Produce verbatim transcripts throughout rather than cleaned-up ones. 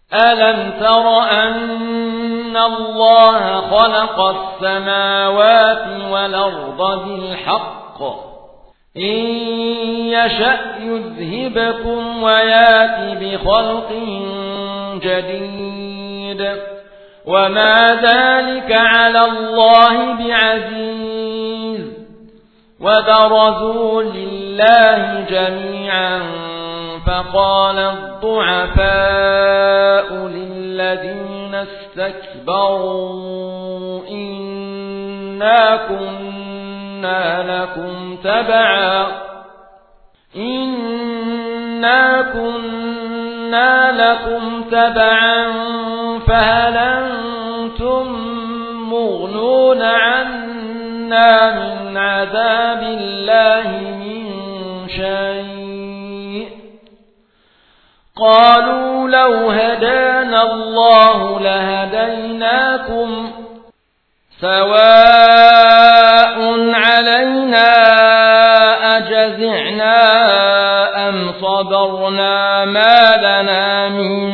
ألم تر أن الله خلق السماوات والأرض بالحق إن يشأ يذهبكم ويأتي بخلق جديد وما ذلك على الله بعزيز وبرزوا لله جميعا فقال الضعفاء للذين استكبروا إنا كنا لكم تبعا إنا كنا لكم تبعا فهل أنتم مغنون عنا من عذاب الله من شيء قالوا لو هدانا الله لهديناكم سواء علينا أجزعنا أم صبرنا ما لنا من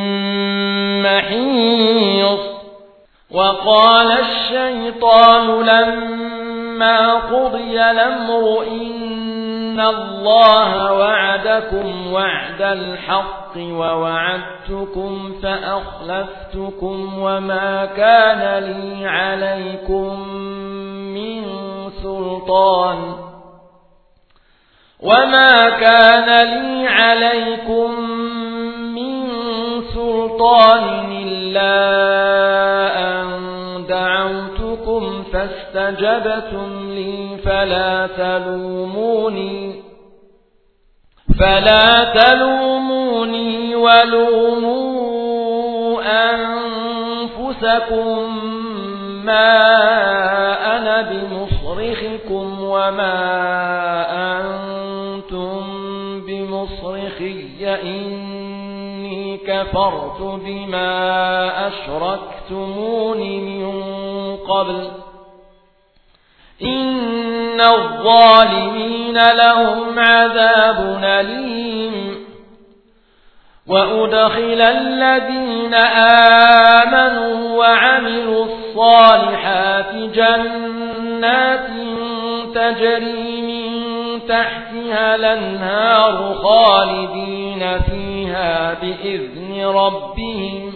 محيص وقال الشيطان لما قضي الأمر إن الله وعدكم وعد الحق ووعدتكم فأخلفتكم وما كان لي عليكم من سلطان وما كان لي عليكم من سلطان إلا أن دعوتكم فاستجبتم لي فلا تلوموني فلا تلوموني ولوموا أنفسكم ما أنا بمصرخكم وما أنتم بمصرخي إني كفرت بما أشركتمون من قبل إن الظالمين لهم عذاب أليم وأدخل الذين آمنوا وعملوا الصالحات جنات تجري من تحتها الأنهار خالدين فيها بإذن ربهم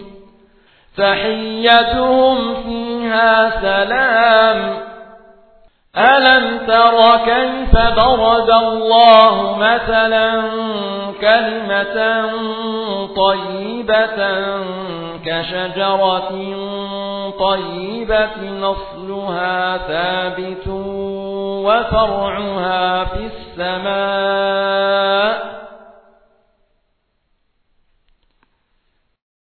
تحيتهم فيها سلام ألم تر كيف ضرب الله مثلا كلمة طيبة كشجرة طيبة أصلها ثابت وفرعها في السماء